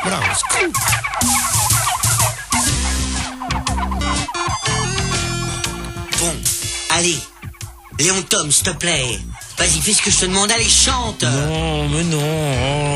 Bravo, scoop. Bon, allez. Léon Tom, s'il te plaît. Vas-y, fais ce que je te demande, allez, chante. Non, mais non.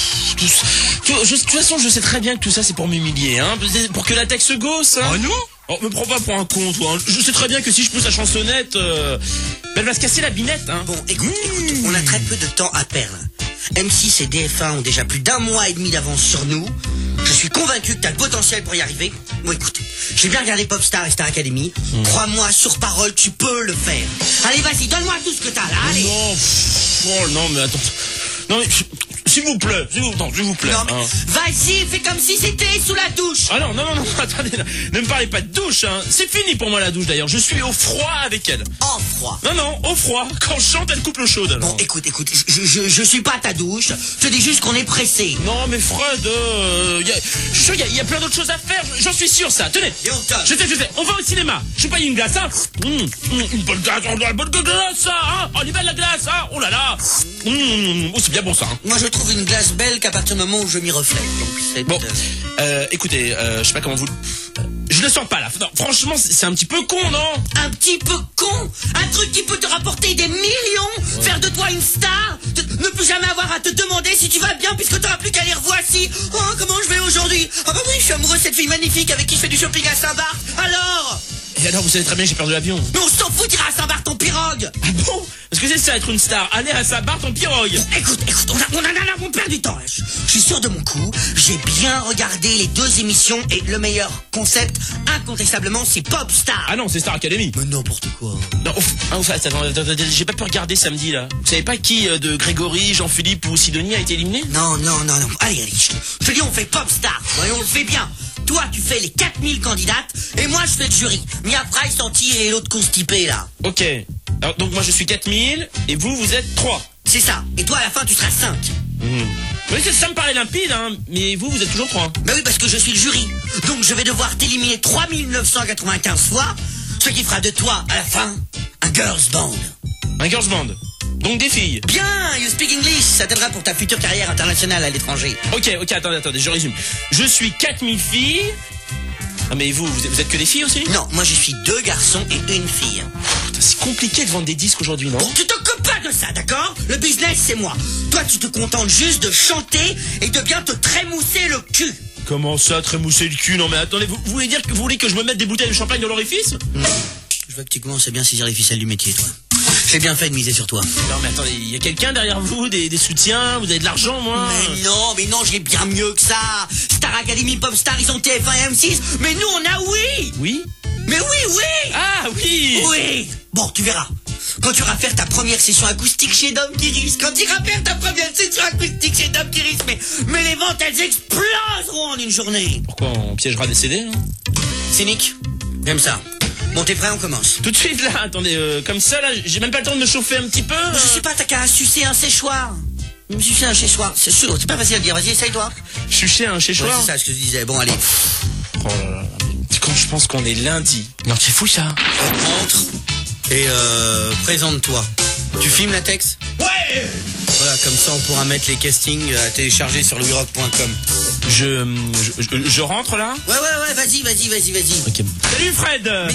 De toute façon, je sais très bien que tout ça, c'est pour m'humilier, hein. Pour que la tech se gausse, hein. Oh non. Oh, me prends pas pour un con, toi. Je sais très bien que si je pousse la chansonnette, elle va se casser la binette, hein. Bon, écoute, on a très peu de temps à perdre. M6 et DF1 ont déjà plus d'1 mois et demi d'avance sur nous. Je suis convaincu que t'as le potentiel pour y arriver. Bon, écoute, j'ai bien regardé Popstar et Star Academy. Crois-moi, sur parole, tu peux le faire. Allez, vas-y, donne-moi tout ce que t'as là, allez. Non, oh, non, mais attends. Non, mais, s'il vous plaît, s'il vous plaît. Non, mais hein. vas-y, fais comme si c'était sous la douche. Ah non, attendez, ne me parlez pas de douche, hein. C'est fini pour moi la douche d'ailleurs, je suis au froid avec elle. En froid. Non, au froid. Quand je chante, elle coupe l'eau chaude. Bon, écoute, je suis pas à ta douche, je te dis juste qu'on est pressé. Non, mais Fred, je suis sûr qu'il y a plein d'autres choses à faire, j'en suis sûr ça. Tenez, Léon Tom. je sais, on va au cinéma. Je paye une glace, hein. Une bonne glace, ça, hein. Oh, elle est belle la glace, hein. Oh là là. Oh, c'est bien bon ça, hein. Moi, je trouve une glace belle qu'à partir du moment où je m'y reflète. Donc, c'est... Bon, écoutez, je sais pas comment vous... je le sens pas là. Non, franchement, c'est un petit peu con, non? Un petit peu con. Un truc qui peut te rapporter des millions. Faire de toi une star. Ne plus jamais avoir à te demander si tu vas bien puisque t'auras plus qu'à lire voici. Oh, comment je vais aujourd'hui? Ah bah oui, je suis amoureux de cette fille magnifique avec qui je fais du shopping à Saint-Barth. Alors? Et alors, vous savez très bien que j'ai perdu l'avion. Mais on s'en fout, t'iras à Saint-Barth en pirogue. Ah bon? Parce que c'est ça être une star, aller à Saint-Barth en pirogue. Écoute, on perd du temps. Je suis sûr de mon coup. J'ai bien regardé les 2 émissions et le meilleur concept, incontestablement, c'est Popstar. Ah non, c'est Star Academy. Mais n'importe quoi. Non, attends, j'ai pas pu regarder samedi là. Vous savez pas qui de Grégory, Jean-Philippe ou Sidonie a été éliminé? Non. Allez, je te dis, on fait Popstar. Et on le fait bien. Toi, tu fais les 4000 candidates et moi, je fais le jury. Mia Fry, Santi et l'autre constipé là. Ok. Alors, donc moi, je suis 4000 et vous êtes 3. C'est ça. Et toi, à la fin, tu seras 5. Oui, ça me paraît limpide, hein. Mais vous êtes toujours 3. Bah oui, parce que je suis le jury. Donc, je vais devoir t'éliminer 3995 fois, ce qui fera de toi, à la fin, un girls band. Un girls band. Donc des filles. Bien, you speak English, ça t'aidera pour ta future carrière internationale à l'étranger. Ok, attendez, je résume. Je suis 4000 filles. Ah mais vous êtes que des filles aussi? Non, moi je suis 2 garçons et 1 fille. Putain, c'est compliqué de vendre des disques aujourd'hui, non? Bon, tu t'occupes pas de ça, d'accord? Le business, c'est moi. Toi, tu te contentes juste de chanter et de bien te trémousser le cul. Comment ça, trémousser le cul? Non mais attendez, vous voulez dire que vous voulez que je me mette des bouteilles de champagne dans l'orifice? Je vois que tu commences à bien saisir les ficelles du métier, toi. J'ai bien fait de miser sur toi. Non mais attendez, il y a quelqu'un derrière vous, des soutiens, vous avez de l'argent, moi? Mais non, j'ai bien mieux que ça. Star Academy, Popstar, ils ont TF1 et M6, mais nous on a oui. Oui? Mais oui. Ah oui. Oui. Bon, tu verras. Quand tu iras faire ta première session acoustique chez Dom Kiris, mais les ventes, elles exploseront en une journée. Pourquoi on piégera des CD, non? Cynique, j'aime ça. Bon, t'es prêt, on commence. Tout de suite là, attendez, comme ça là, j'ai même pas le temps de me chauffer un petit peu. Je sais pas, t'as qu'à sucer un séchoir. Sucer un séchoir, c'est sûr, c'est pas facile à dire, vas-y, essaye-toi. Sucer un séchoir? Ouais, c'est ça ce que je disais, bon allez. Oh là là, quand je pense qu'on est lundi. Non, c'est fou ça. Entre et présente-toi. Tu filmes la texte? Ouais. Voilà, comme ça on pourra mettre les castings à télécharger sur louisrock.com. Je rentre là? Ouais, vas-y. Ok. Salut Fred. Mais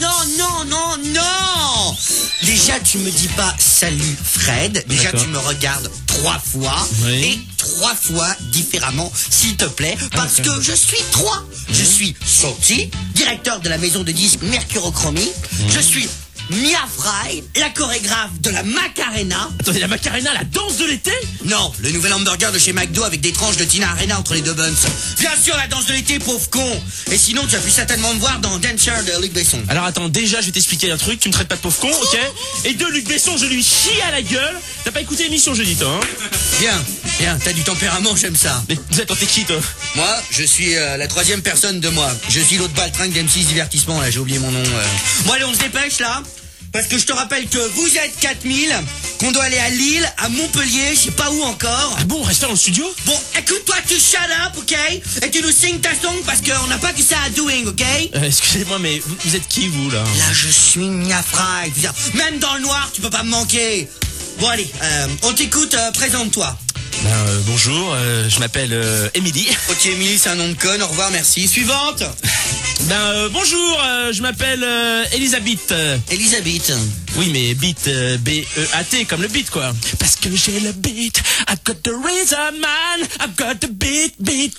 non. Déjà tu me dis pas salut Fred. Déjà tu me regardes 3 fois. Oui. Et 3 fois différemment, s'il te plaît. Parce que je suis 3. Je suis Santi, directeur de la maison de disques Mercurochromie. Je suis Mia Fry, la chorégraphe de la Macarena. Attendez, la Macarena, la danse de l'été? Non, le nouvel hamburger de chez McDo avec des tranches de Tina Arena entre les 2 buns. Bien sûr, la danse de l'été, pauvre con. Et sinon, tu as pu certainement me voir dans Dancer de Luc Besson. Alors attends, déjà, je vais t'expliquer un truc. Tu me traites pas de pauvre con, ok? Et de Luc Besson, je lui chie à la gueule. T'as pas écouté l'émission jeudi, toi, hein? Bien, t'as du tempérament, j'aime ça. Mais attends, t'es qui, toi? Moi, je suis la 3e personne de moi. Je suis l'autre baltringue d'M6 Divertissement, là, j'ai oublié mon nom. Bon, allez, on se dépêche, là. Parce que je te rappelle que vous êtes 4000, qu'on doit aller à Lille, à Montpellier, je sais pas où encore. Ah bon, on reste dans le studio? Bon, écoute-toi, tu shut up, ok? Et tu nous signes ta song parce qu'on n'a pas que ça à doing, ok? Excusez-moi, mais vous êtes qui, vous, là? Là, je suis Mia Fry. Même dans le noir, tu peux pas me manquer. Bon, allez, on t'écoute, présente-toi. Bonjour, je m'appelle Émilie. Ok, Émilie, c'est un nom de conne. Au revoir, merci. Suivante. Bonjour, je m'appelle Elisabeth. Elisabeth. Oui, mais beat, B-E-A-T, comme le beat, quoi. Parce que j'ai le beat, I've got the rhythm, man, I've got the beat.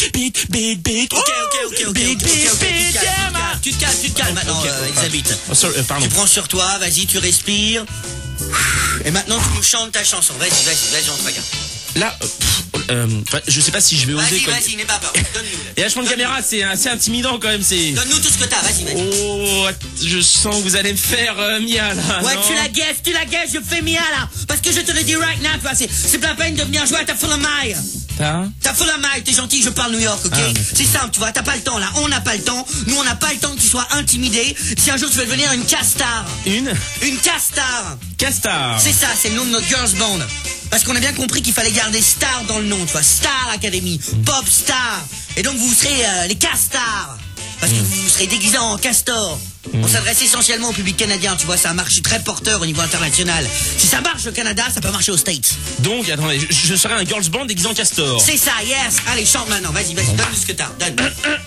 Ok. Tu te calmes maintenant, Elisabeth. Oh, sorry, pardon. Tu prends sur toi, vas-y, tu respires. Et maintenant, tu nous chantes ta chanson. Vas-y, on te regarde. Là, je sais pas si je vais oser. Vas-y, n'aie pas peur. Donne-nous. Et lâchement de caméra, c'est assez intimidant quand même. Donne-nous tout ce que t'as, vas-y. Oh, je sens que vous allez me faire Mia là. Ouais, non tu la guesses, je fais Mia là. Parce que je te le dis right now, toi, c'est pas la peine de venir jouer à ta Full Mile. T'as Full Mile, t'es gentil, je parle New York, ok? C'est simple, tu vois, t'as pas le temps là, on n'a pas le temps. Nous, on n'a pas le temps que tu sois intimidé. Si un jour tu veux devenir une castar. Une castar. Castar. C'est ça, c'est le nom de notre girls band. Parce qu'on a bien compris qu'il fallait garder Star dans le nom, tu vois. Star Academy, Pop Star. Et donc vous serez les castars. Parce que vous serez déguisés en castor. On s'adresse essentiellement au public canadien, tu vois, ça a marché très porteur au niveau international. Si ça marche au Canada, ça peut marcher aux States. Donc, attendez, je serai un girls band déguisé en castor. C'est ça, yes. Allez, chante maintenant, vas-y, donne-nous ce que t'as, donne.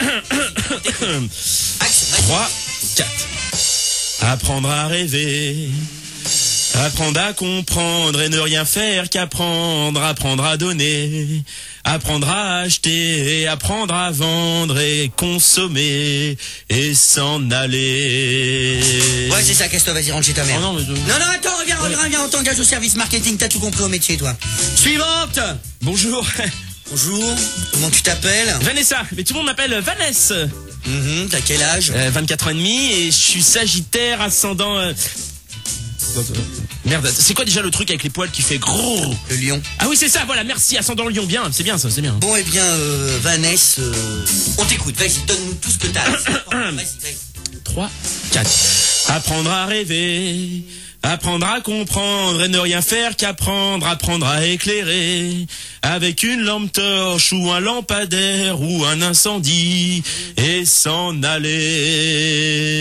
3, 4. Apprendre à rêver. Apprendre à comprendre et ne rien faire qu'apprendre, apprendre à donner, apprendre à acheter, apprendre à vendre et consommer et s'en aller. Ouais, c'est ça, casse-toi, vas-y, rentre chez ta mère. Oh non, attends, reviens, on t'engage au service marketing, t'as tout compris au métier, toi. Suivante. Bonjour. Bonjour, comment tu t'appelles? Vanessa, mais tout le monde m'appelle Vanessa. T'as quel âge? 24 ans et demi et je suis Sagittaire, ascendant... Merde, c'est quoi déjà le truc avec les poils qui fait gros? Le lion. Ah oui, c'est ça, voilà, merci, ascendant lion, bien, c'est bien ça, c'est bien. Bon, eh bien, Vanessa, on t'écoute, vas-y, donne-nous tout ce que t'as. Vas-y. 3, 4. Apprendre à rêver, apprendre à comprendre et ne rien faire qu'apprendre, apprendre à éclairer. Avec une lampe torche ou un lampadaire ou un incendie et s'en aller.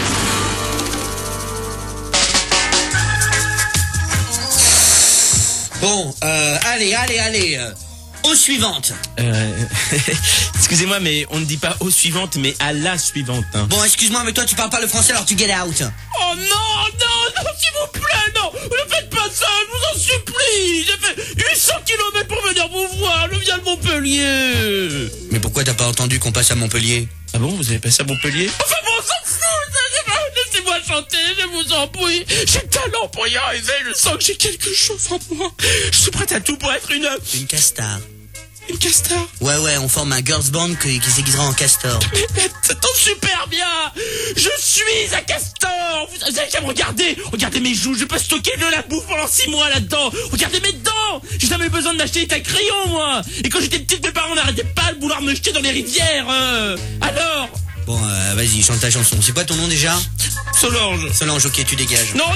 Bon, allez, aux suivantes. Excusez-moi, mais on ne dit pas aux suivantes, mais à la suivante. Hein. Bon, excuse-moi, mais toi tu parles pas le français, alors tu get out. Oh non, s'il vous plaît, non, ne faites pas ça, je vous en supplie. J'ai fait 800 km pour venir vous voir, je viens de Montpellier. Mais pourquoi t'as pas entendu qu'on passe à Montpellier? Ah bon, vous avez passé à Montpellier? Enfin bon, on s'en fout, laissez-moi chanter, je vous en prie. J'ai le talent pour y arriver, je sens que j'ai quelque chose en moi. Je suis prête à tout pour être une castar. Une castor? Ouais, on forme un girls band qui s'aiguisera en castor. Mais ça tombe super bien. Je suis un castor. Vous avez qu'à me regarder. Regardez mes joues, je peux stocker de la bouffe pendant 6 mois là-dedans. Regardez mes dents. J'ai jamais eu besoin de m'acheter des crayons, moi. Et quand j'étais petite, mes parents n'arrêtaient pas de vouloir me jeter dans les rivières. Alors Bon, vas-y, chante ta chanson. C'est quoi ton nom déjà? Solange. Solange, ok, tu dégages. Non,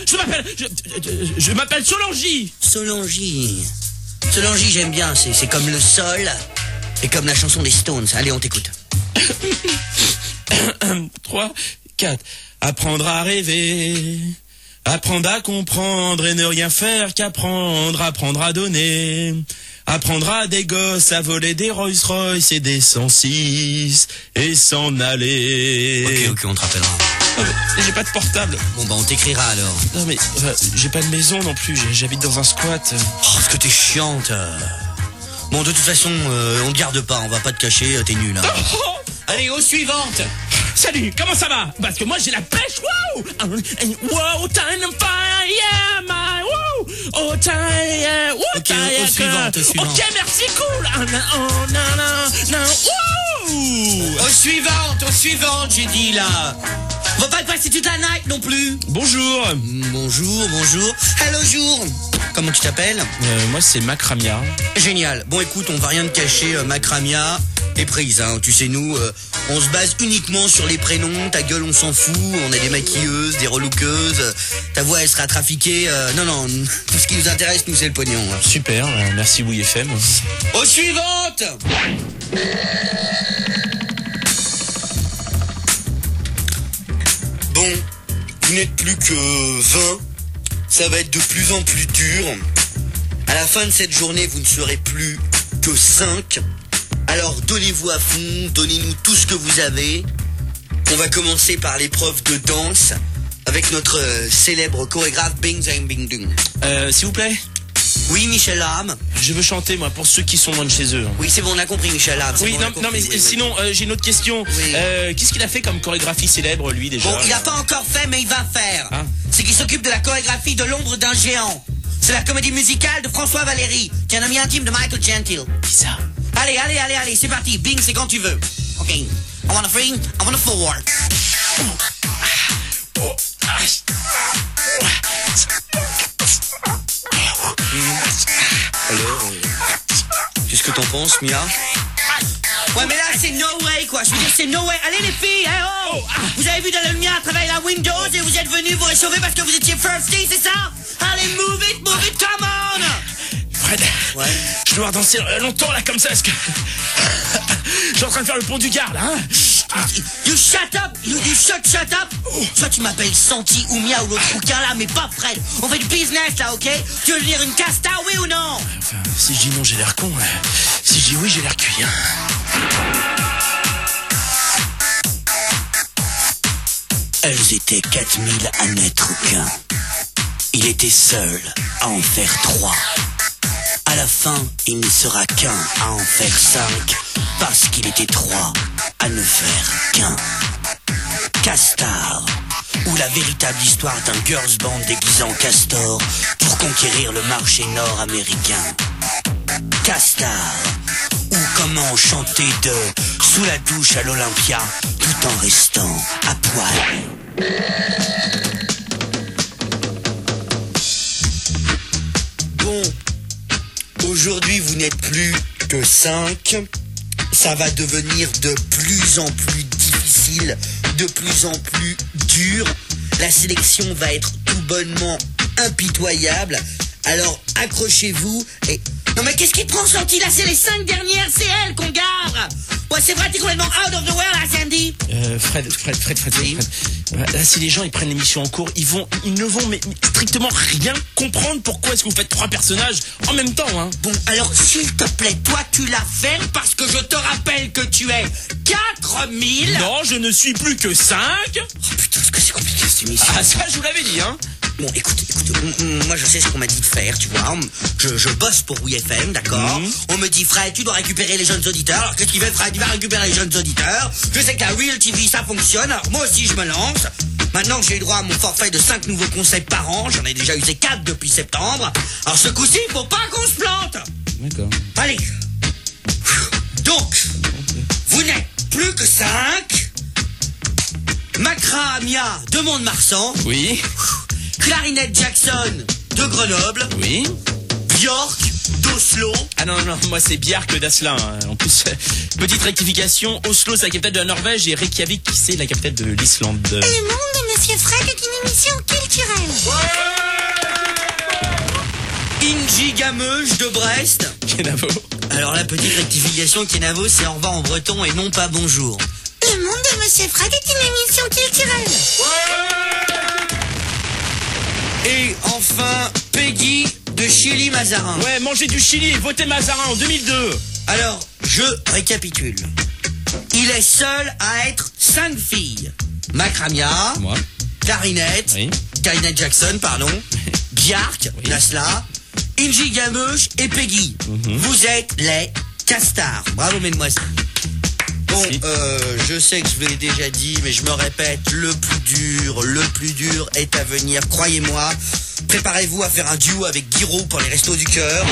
je m'appelle Solangie. Solangie, j'aime bien, c'est comme le sol et comme la chanson des Stones. Allez, on t'écoute. 3, 4. Apprendre à rêver, apprendre à comprendre et ne rien faire qu'apprendre, apprendre à donner, apprendre à des gosses à voler des Rolls-Royce et des 106 et s'en aller. Ok, on te rappellera. J'ai pas de portable. Bon, bah on t'écrira alors. Non mais j'ai pas de maison non plus, j'habite dans un squat. Oh, ce que t'es chiante. Bon, de toute façon, on te garde pas, on va pas te cacher, t'es nul. Hein. Oh. Allez, aux suivantes. Salut, comment ça va? Parce que moi j'ai la pêche, wow! Wow, time of fire, yeah, my wow! Oh, time, yeah, wow, ok, aux suivantes. Ok, merci, cool! Aux suivantes, j'ai dit là. On va pas te passer toute la night non plus. Bonjour. Bonjour. Hello, jour. Comment tu t'appelles? Moi c'est Macramia. Génial. Bon écoute, on va rien te cacher, Macramia est prise, hein. Tu sais, nous, on se base uniquement sur les prénoms. Ta gueule, on s'en fout. On a des maquilleuses, des relookeuses. Ta voix, elle sera trafiquée. Non, tout ce qui nous intéresse, nous, c'est le pognon. Hein. Super, merci Oui FM. Aux suivantes. Bon, vous n'êtes plus que 20. Ça va être de plus en plus dur. À la fin de cette journée, vous ne serez plus que 5. Alors donnez-vous à fond, donnez-nous tout ce que vous avez. On va commencer par l'épreuve de danse avec notre célèbre chorégraphe Bing Zang Bing Dung. S'il vous plaît. Oui, Michel Lame. Je veux chanter, moi, pour ceux qui sont loin de chez eux. Oui, c'est bon, on a compris, Michel Lame. Oui, bon, non, mais oui, sinon, j'ai une autre question. Oui. Qu'est-ce qu'il a fait comme chorégraphie célèbre, lui, déjà? Bon, il n'a pas encore fait, mais il va faire. Ah. C'est qu'il s'occupe de la chorégraphie de L'ombre d'un géant. C'est la comédie musicale de François Valéry, qui est un ami intime de Michael Gentil. Qui ça? Allez, c'est parti. Bing, c'est quand tu veux. Ok. I want a 3, I want a 4. Alors, qu'est-ce que t'en penses, Mia? Ouais, mais là, c'est no way, quoi. Je veux dire, c'est no way. Allez, les filles, hein, oh! Vous avez vu de la lumière à travers la Windows et vous êtes venus vous réchauffer parce que vous étiez thirsty, c'est ça? Allez, move it, come on! Fred, Ouais. je dois danser longtemps, là, comme ça, parce que... je suis en train de faire le pont du Gard, là, hein. You shut up! You shut up! Soit tu m'appelles Santi ou Mia ou l'autre bouquin là, mais pas Fred. On fait du business là, ok? Tu veux devenir une casta, oui ou non? Enfin, si je dis non, j'ai l'air con. Si je dis oui, j'ai l'air cuit, hein. Elles étaient 4000 à n'être qu'un. Il était seul à en faire 3. À la fin, il ne sera qu'un à en faire 5, parce qu'il était 3 à ne faire qu'un. Castar, ou la véritable histoire d'un girls band déguisé en castor pour conquérir le marché nord-américain. Castar, ou comment chanter de sous la douche à l'Olympia tout en restant à poil. Bon, aujourd'hui vous n'êtes plus que 5. Ça va devenir de plus en plus difficile, de plus en plus dur. La sélection va être tout bonnement impitoyable. Alors accrochez-vous et... Non mais qu'est-ce qui te prend, Santi? Là c'est les 5 dernières, c'est elles qu'on garde. Ouais, c'est vrai, t'es complètement out of the world là, Sandy. Fred. Là, si les gens ils prennent l'émission en cours, ils ne vont mais strictement rien comprendre. Pourquoi est-ce que vous faites 3 personnages en même temps, hein? Bon, alors s'il te plaît, toi tu la fermes parce que je te rappelle que tu es 4000. Non, je ne suis plus que 5. Oh putain, est-ce que c'est compliqué cette émission? Ah, ça, je vous l'avais dit, hein. Bon, écoute, moi je sais ce qu'on m'a dit de faire, tu vois. Je bosse pour WFM, d'accord. On me dit, Fred, tu dois récupérer les jeunes auditeurs. Alors qu'est-ce qu'il fait, Fred? Il va récupérer les jeunes auditeurs. Je sais que la Real TV, ça fonctionne. Alors moi aussi, je me lance. Maintenant que j'ai eu droit à mon forfait de 5 nouveaux concepts par an, j'en ai déjà usé 4 depuis septembre. Alors ce coup-ci, il faut pas qu'on se plante. D'accord. Allez. Donc, vous n'êtes plus que 5. Macra Mia de Mont-de-Marsan. Oui. Clarinette Jackson de Grenoble. Oui. Björk d'Oslo. Ah non, moi c'est Bjark d'Asselin. Hein. En plus, petite rectification, Oslo c'est la capitale de la Norvège et Reykjavik c'est la capitale de l'Islande. Le monde de Monsieur Fred est une émission culturelle. Ingi Gameuge de Brest. Kenavo. Alors la petite rectification, Kenavo c'est au revoir en breton et non pas bonjour. Le monde de Monsieur Fred est une émission culturelle. Et enfin, Peggy de Chili Mazarin. Ouais, mangez du chili et votez Mazarin en 2002. Alors, je récapitule. Il est seul à être 5 filles. Macramia, Moi. Clarinette, Oui. Clarinette Jackson, pardon, Bjark, Oui. Nasla, Ingi Gameuge et Peggy. Vous êtes les castars. Bravo, mesdemoiselles. Bon, Merci. je sais que je vous l'ai déjà dit, mais je me répète, le plus dur est à venir, croyez-moi. Préparez-vous à faire un duo avec Guiraud pour les Restos du Cœur.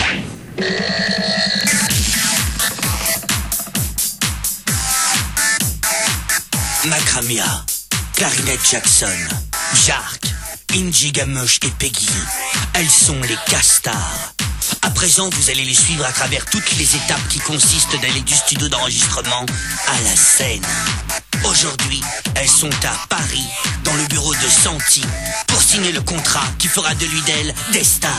Macramia, Clarinette Jackson, Bjark, Ingi Gameuge et Peggy. Elles sont les castars. À présent, vous allez les suivre à travers toutes les étapes qui consistent d'aller du studio d'enregistrement à la scène. Aujourd'hui, elles sont à Paris, dans le bureau de Santi, pour signer le contrat qui fera de lui d'elles des stars.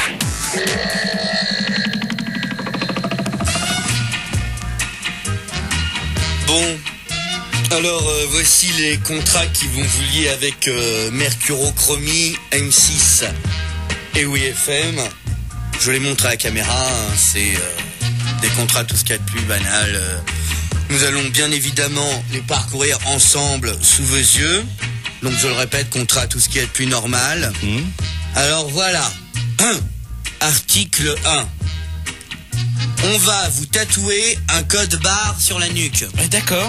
Bon, alors voici les contrats qui vont vous lier avec Mercurochromie, M6 et WFM. je les montre à la caméra, hein, c'est des contrats tout ce qu'il y a de plus banal. Nous allons bien évidemment les parcourir ensemble sous vos yeux. Donc je le répète, contrat tout ce qui est de plus normal. Alors voilà. Article 1. On va vous tatouer un code barre sur la nuque. D'accord.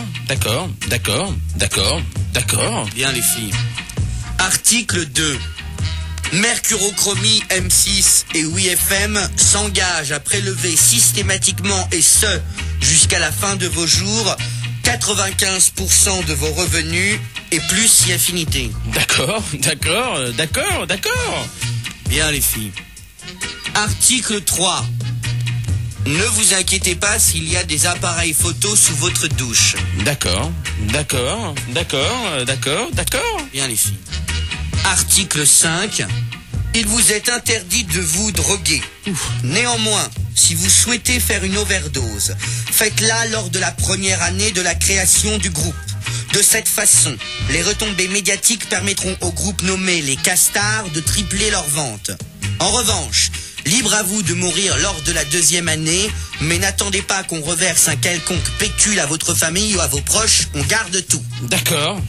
Bien les filles. Article 2. Mercurochromie M6 et WeFM s'engagent à prélever systématiquement, et ce, jusqu'à la fin de vos jours, 95% de vos revenus et plus si affinité. D'accord. Bien les filles. Article 3. Ne vous inquiétez pas s'il y a des appareils photo sous votre douche. D'accord. Bien les filles. Article 5. Il vous est interdit de vous droguer. Néanmoins, si vous souhaitez faire une overdose, faites-la lors de la première année de la création du groupe. De cette façon, les retombées médiatiques permettront au groupe nommé les Castars de tripler leurs ventes. En revanche, libre à vous de mourir lors de la deuxième année, mais n'attendez pas qu'on reverse un quelconque pécule à votre famille ou à vos proches, on garde tout. D'accord.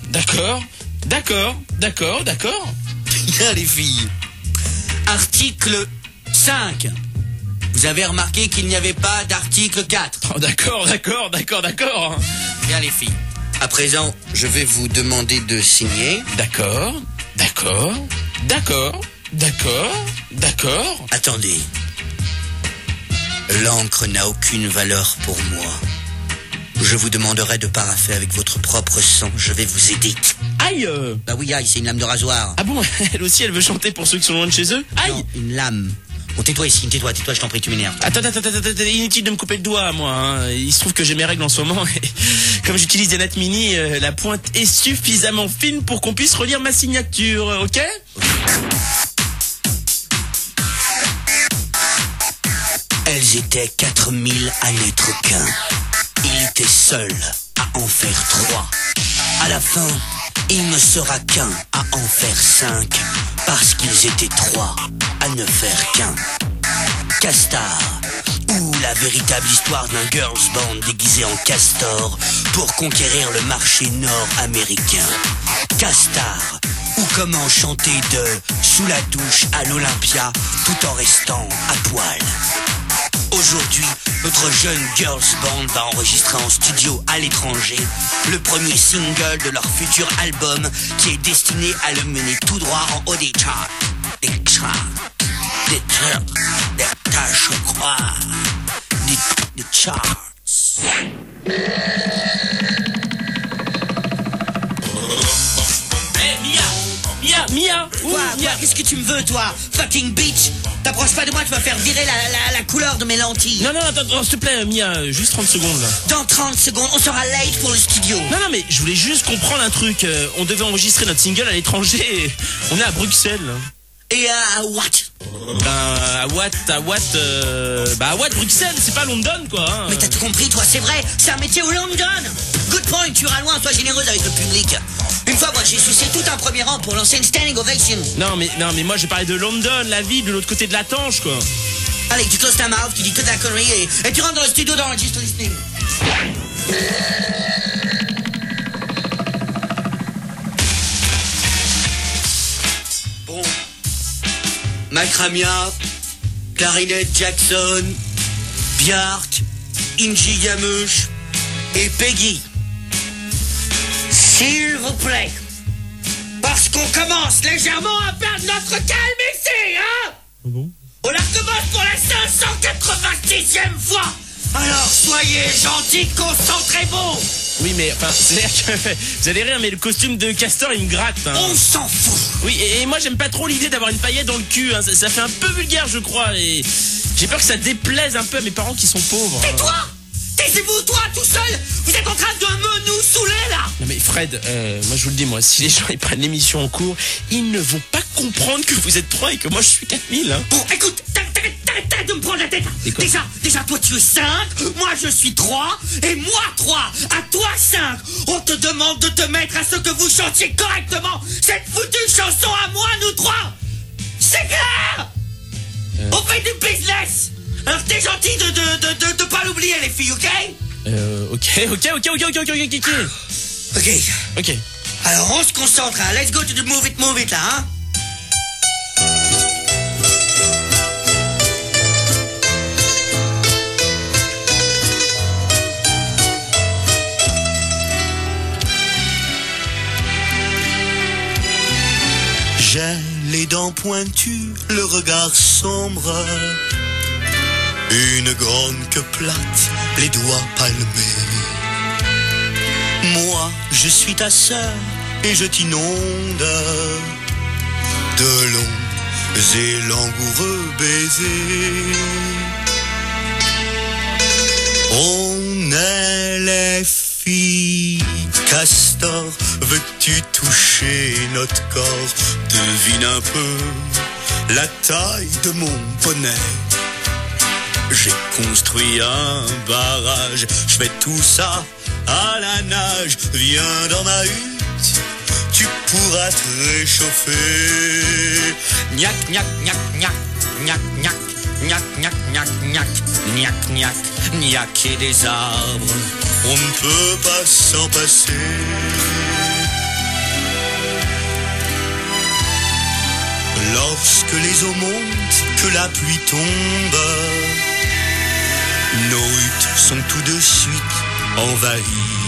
Bien les filles. Article 5. Vous avez remarqué qu'il n'y avait pas d'article 4. Oh, d'accord. Bien les filles. À présent, je vais vous demander de signer. D'accord. Attendez. L'encre n'a aucune valeur pour moi. Je vous demanderai de paraffer avec votre propre sang. Je vais vous aider. Aïe. Bah oui, aïe, c'est une lame de rasoir. Ah bon, elle aussi, elle veut chanter pour ceux qui sont loin de chez eux? Aïe. Non, une lame. Bon, tais-toi ici, tais-toi, je t'en prie, tu m'énerves. Attends, inutile de me couper le doigt, moi. Hein. Il se trouve que j'ai mes règles en ce moment. Et comme j'utilise des nattes mini, la pointe est suffisamment fine pour qu'on puisse relire ma signature, ok? Elles étaient 4000 à n'être qu'un. Il était seul à en faire 3. À la fin, il ne sera qu'un à en faire 5. Parce qu'ils étaient 3 à ne faire qu'un. Castar, ou la véritable histoire d'un girls band déguisé en castor pour conquérir le marché nord-américain. Castar, ou comment chanter de sous la douche à l'Olympia tout en restant à poil. Aujourd'hui, notre jeune girls band va enregistrer en studio à l'étranger le premier single de leur futur album qui est destiné à le mener tout droit en haut des charts. Des charts, je crois. Des charts. Mia, Quoi, qu'est-ce que tu me veux, toi? Fucking bitch! T'approches pas de moi, tu vas faire virer la couleur de mes lentilles. Non, attends, s'il te plaît, Mia, juste 30 secondes, là. Dans 30 secondes, on sera late pour le studio. Non, mais je voulais juste comprendre un truc. On devait enregistrer notre single à l'étranger et on est à Bruxelles. Et à what? À Watt, Bruxelles, c'est pas London, quoi. Hein. Mais t'as tout compris, toi, c'est vrai, c'est un métier au London. Good point, tu iras loin, sois généreuse avec le public. Une fois, moi, j'ai sucé tout un premier rang pour lancer une standing ovation. Non, mais moi, j'ai parlé de London, la ville de l'autre côté de la Tanche, quoi. Allez, tu closes ta mouth, tu dis toute la connerie et tu rentres dans le studio d'enregistre listening. Bon. Macramia, Clarinette Jackson, Bjark, Inji Yamush et Peggy. S'il vous plaît, parce qu'on commence légèrement à perdre notre calme ici, hein? Bon. On la recommence pour la 586e fois. Alors soyez gentils, concentrez bon. Oui, mais enfin, c'est-à-dire que vous allez rire, mais le costume de Castor, il me gratte. Hein. On s'en fout. Oui, et moi, j'aime pas trop l'idée d'avoir une paillette dans le cul. Hein. Ça fait un peu vulgaire, je crois, et j'ai peur que ça déplaise un peu à mes parents qui sont pauvres. Tais-toi. Taisez-vous, toi, tout seul. Vous êtes en train de nous saouler, là. Non mais Fred, moi je vous le dis, moi, si les gens ils prennent l'émission en cours, ils ne vont pas comprendre que vous êtes 3 et que moi je suis 4000. Hein. Bon, écoute, t'arrêtes de me prendre la tête. Déjà, toi tu es 5, moi je suis 3, et moi 3, à toi 5. On te demande de te mettre à ce que vous chantiez correctement cette foutue chanson à moi, nous 3. C'est clair? On fait du business. Alors t'es gentil de pas l'oublier les filles, ok? Ok. Alors on se concentre, hein. Let's go to the move it là, hein. J'ai les dents pointues, le regard sombre, une grande queue plate, les doigts palmés. Moi, je suis ta sœur et je t'inonde de longs et langoureux baisers. On est les filles Castor, veux-tu toucher notre corps? Devine un peu la taille de mon poney. J'ai construit un barrage, je fais tout ça à la nage. Viens dans ma hutte, tu pourras te réchauffer. Gnac, gnac, gnac, gnac, gnac, gnac, gnac, gnac, gnac, gnac, gnac, gnac, gnaquer des arbres. On ne peut pas s'en passer. Lorsque les eaux montent, que la pluie tombe, nos huttes sont tout de suite envahies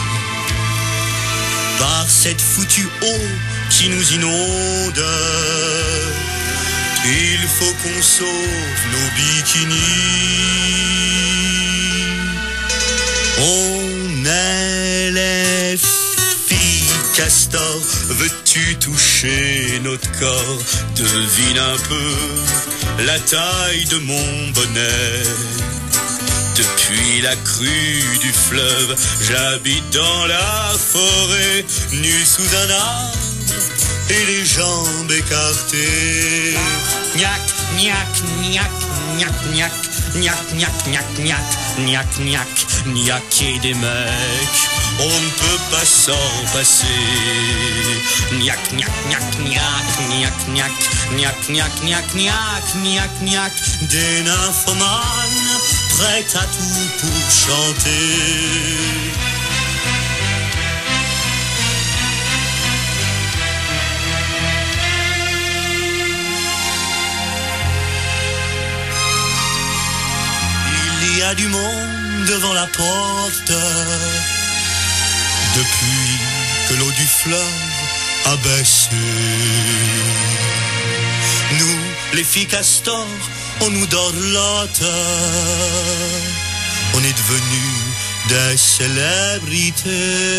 par cette foutue eau qui nous inonde. Il faut qu'on sauve nos bikinis. On est les filles Castor, veux-tu toucher notre corps? Devine un peu la taille de mon bonnet. Depuis la crue du fleuve, j'habite dans la forêt, nu sous un arbre et les jambes écartées. Gnac, gnac, gnac, gnac, gnac, gnac, gnac, gnac, gnac, gnac, gnac, gnaquer des mecs. On ne peut pas s'en passer. Gnac, gnac, gnac, gnac, gnac, gnac, gnac, gnac, gnac, gnac, gnac, gnac. Des nymphomanes prêtes à tout pour chanter. Il y a du monde devant la porte depuis que l'eau du fleuve a baissé. Nous, les filles Castor, on nous dorlote. On est devenus des célébrités.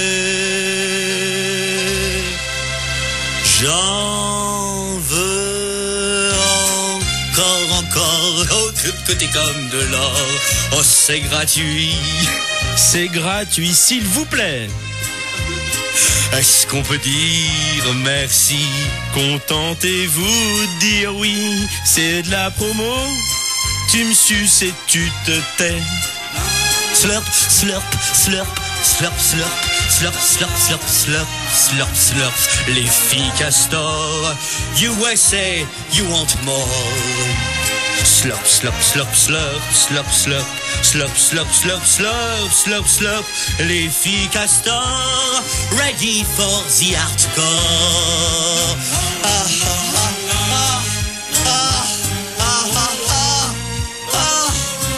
J'en veux encore. Oh, que t'es comme de l'or. Oh, c'est gratuit. C'est gratuit, s'il vous plaît. Est-ce qu'on peut dire merci? Contentez-vous de dire oui, c'est de la promo. Tu me suces et tu te tais. Slurp, slurp, slurp, slurp, slurp, slurp, slurp, slurp, slurp, slurp, slurp. Les filles Castor, USA, you want more. Slurp, slurp, slurp, slurp, slurp, slurp, slurp, slurp, slurp, slurp, slurp, slurp. Les filles Castor, ready for the hardcore. Ah, ah, ah, ah, ah, ah, ah,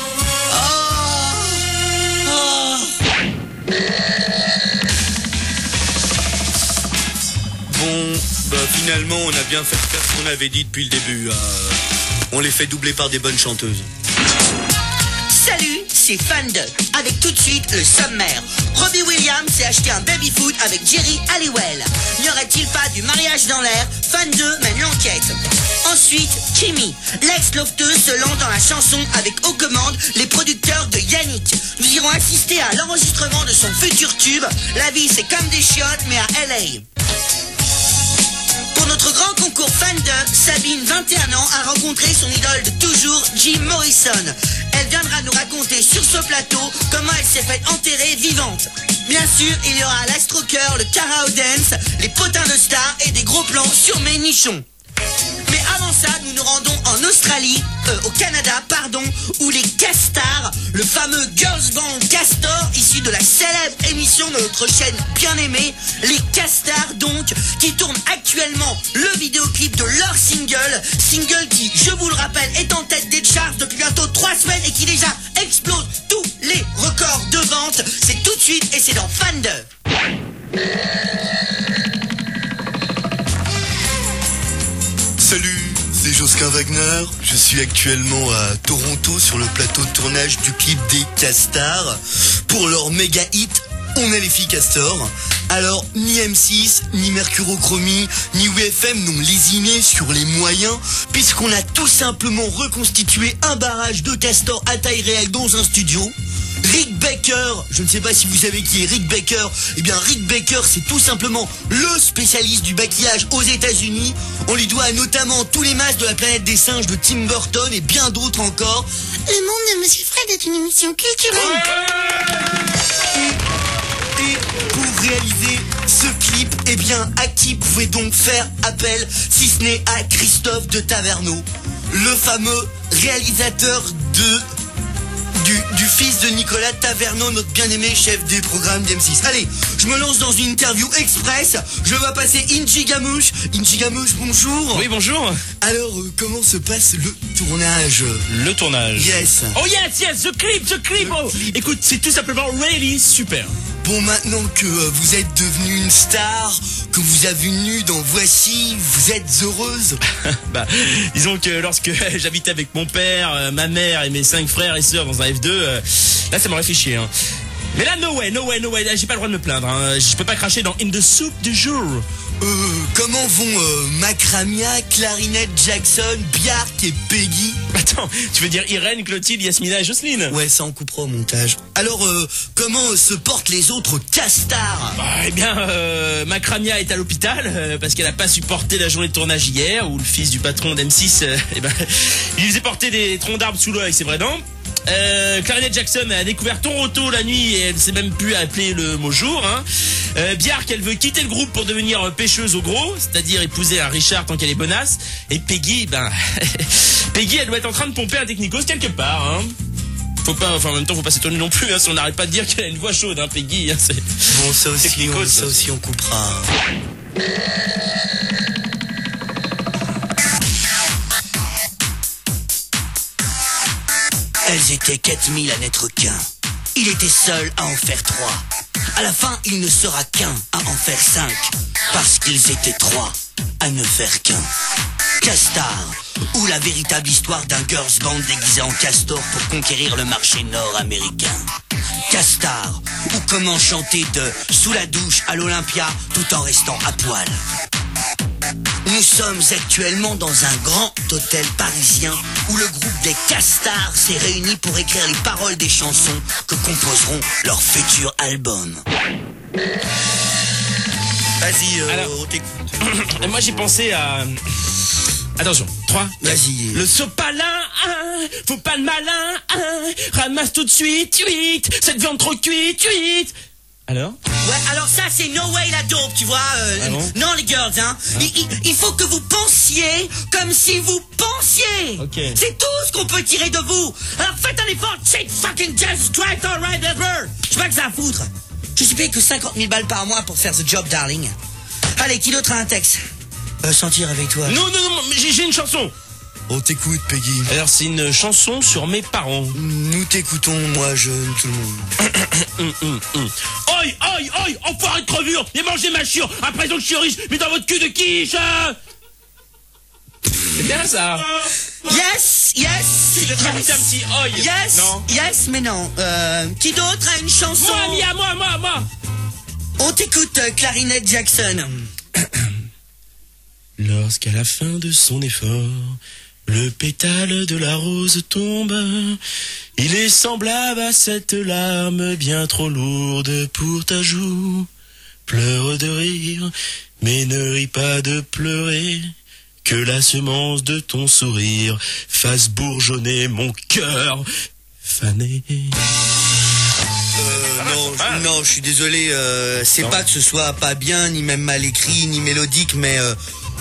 ah, Bon, bah finalement on a bien fait de faire ce qu'on avait dit depuis le début. On les fait doubler par des bonnes chanteuses. Salut, c'est Fan2, avec tout de suite le sommaire. Robbie Williams s'est acheté un baby-foot avec Jerry Halliwell. N'y aurait-il pas du mariage dans l'air? Fan2 mène l'enquête. Ensuite, Kimi, l'ex-lofteuse se lance dans la chanson avec aux commandes les producteurs de Yannick. Nous irons assister à l'enregistrement de son futur tube. La vie c'est comme des chiottes mais à LA. Pour notre grand concours Fan2, Sabine, 21 ans, a rencontré son idole de toujours, Jim Morrison. Elle viendra nous raconter sur ce plateau comment elle s'est faite enterrer vivante. Bien sûr, il y aura l'Astroker, le Carao Dance, les potins de stars et des gros plans sur mes nichons. Mais avant ça, nous nous rendons en Océanie. Australie, au Canada, pardon, où les Castars, le fameux girls band Castor, issu de la célèbre émission de notre chaîne bien aimée, les Castars donc, qui tournent actuellement le vidéoclip de leur single qui, je vous le rappelle, est en tête des charts depuis bientôt 3 semaines et qui déjà explose tous les records de vente. C'est tout de suite et c'est dans Fan de... Salut, c'est Josquin Wagner. Je suis actuellement à Toronto sur le plateau de tournage du clip des Castars pour leur méga hit On est les filles Castor. Alors, ni M6, ni Mercurochromie, ni WFM n'ont lésiné sur les moyens, puisqu'on a tout simplement reconstitué un barrage de Castor à taille réelle dans un studio. Rick Baker, je ne sais pas si vous savez qui est Rick Baker. Eh bien, Rick Baker, c'est tout simplement le spécialiste du maquillage aux États-Unis. On lui doit notamment tous les masques de la planète des singes de Tim Burton et bien d'autres encore. Le monde de Monsieur Fred est une émission culturelle. Et pour réaliser ce clip, eh bien, à qui pouvait donc faire appel, si ce n'est à Christophe de Taverneau, le fameux réalisateur du fils de Nicolas Taverneau, notre bien-aimé chef des programmes d'M6. Allez, je me lance dans une interview express. Je vais passer Inchi Gamouche. Inchi Gamouche, bonjour. Oui, bonjour. Alors, comment se passe le tournage? Le tournage. Yes. Oh yes, the clip. Oh, écoute, c'est tout simplement really super. Bon, maintenant que vous êtes devenue une star, que vous avez venu dans Voici, vous êtes heureuse? Bah, disons que lorsque j'habitais avec mon père, ma mère et mes 5 frères et sœurs dans un F2, là ça m'aurait fait chier. Hein. Mais là, no way, là, j'ai pas le droit de me plaindre. Hein. Je peux pas cracher dans In the Soup du jour. Comment vont Macramia, Clarinette, Jackson, Bjark et Peggy? Attends, tu veux dire Irène, Clotilde, Yasmina et Jocelyne? Ouais, ça on coupera au montage. Alors, comment se portent les autres Castars? Bah, eh bien, Macramia est à l'hôpital parce qu'elle a pas supporté la journée de tournage hier où le fils du patron d'M6, il lui faisait porter des troncs d'arbres sous l'œil, c'est vrai, non? Clarinette Jackson a découvert Toronto la nuit et elle s'est même plus appeler le mot jour. Hein. Bjark, elle veut quitter le groupe pour devenir pêcheuse au gros, c'est-à-dire épouser un Richard tant qu'elle est bonasse. Et Peggy, Peggy, elle doit être en train de pomper un technicos quelque part. Hein. En même temps, faut pas s'étonner non plus. Hein, si on n'arrête pas de dire qu'elle a une voix chaude, hein, Peggy. Hein, bon, ça aussi on coupera. Elles étaient 4000 à n'être qu'un. Il était seul à en faire 3. À la fin, il ne sera qu'un à en faire 5. Parce qu'ils étaient 3 à ne faire qu'un. Castar, ou la véritable histoire d'un girls band déguisé en castor pour conquérir le marché nord-américain. Castar, ou comment chanter de sous la douche à l'Olympia tout en restant à poil. Nous sommes actuellement dans un grand hôtel parisien où le groupe des Castars s'est réuni pour écrire les paroles des chansons que composeront leur futur album. Vas-y, alors, on t'écoute. moi j'ai pensé à... Attention, 3. Vas-y. Le sopalin, hein, faut pas le malin, hein, ramasse tout de suite, 8, cette viande trop cuite, 8. Alors? Ouais, alors ça c'est no way la dope, tu vois. bon non les girls, hein. Il faut que vous pensiez comme si vous pensiez. Ok. C'est tout ce qu'on peut tirer de vous. Alors faites un effort, shake fucking just try to ride ever. Je sais pas que ça à foutre. Je suis payé que 50 000 balles par mois pour faire ce job, darling. Allez, qui d'autre a un texte? Sentir avec toi. Non, j'ai une chanson. On t'écoute, Peggy. Alors c'est une chanson sur mes parents. Nous t'écoutons, moi, jeune, tout le monde. Oi, enfoiré de crevure, et mangez ma chure, à présent que je suis riche, mais dans votre cul de quiche. C'est bien ça. Yes. J'ai rajouté un petit oi. Yes, Non. yes, mais non. Qui d'autre a une chanson? Moi. On t'écoute, Clarinette Jackson. Lorsqu'à la fin de son effort, le pétale de la rose tombe, il est semblable à cette larme bien trop lourde pour ta joue. Pleure de rire, mais ne ris pas de pleurer, que la semence de ton sourire fasse bourgeonner mon cœur fané. Non, je suis désolé, c'est pas que ce soit pas bien, ni même mal écrit, ni mélodique, mais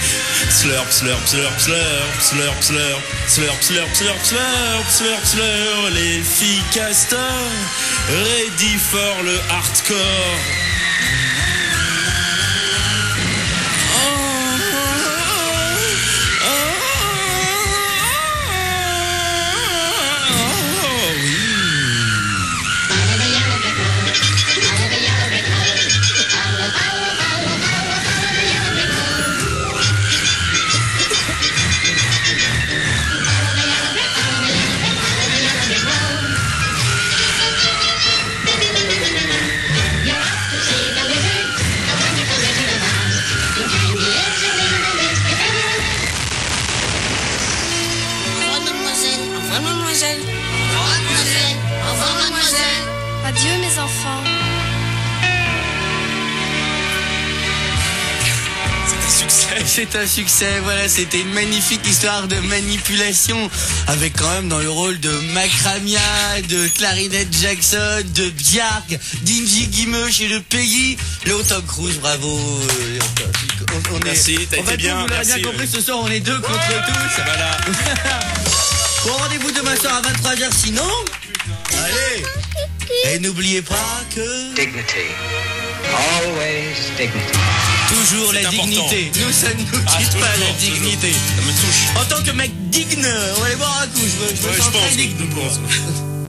Slurp, slurp, slurp, slurp, slurp, slurp, slurp, slurp, slurp, slurp, slurp, slurp, les filles castor, ready for le hardcore. Adieu mes enfants. C'est un succès, voilà, c'était une magnifique histoire de manipulation avec quand même dans le rôle de Macramia, de Clarinette Jackson, de Bjarg, d'Inji Guimeuch et de Peggy, Léo Tom Cruise, bravo. Merci, t'as été bien. Vous l'avez bien compris, ce soir on est deux contre tous. Voilà. Bon, rendez-vous demain soir à 23h sinon. Allez. Et n'oubliez pas que... Dignity. Always dignity. Toujours la important. dignité. Nous, ça ne nous quitte pas la dignité. Ça me touche. En tant que mec digne, on va aller boire un coup. Je me sens très digne. Je pense.